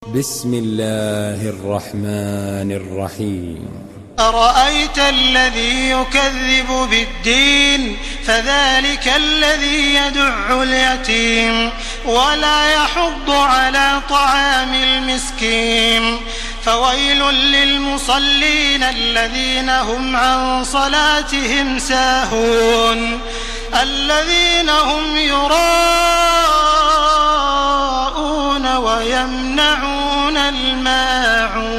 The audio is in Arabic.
بسم الله الرحمن الرحيم. أرأيت الذي يكذب بالدين فذلك الذي يدع اليتيم ولا يحض على طعام المسكين فويل للمصلين الذين هم عن صلاتهم ساهون الذين هم يراءون ويمنعون الماعون.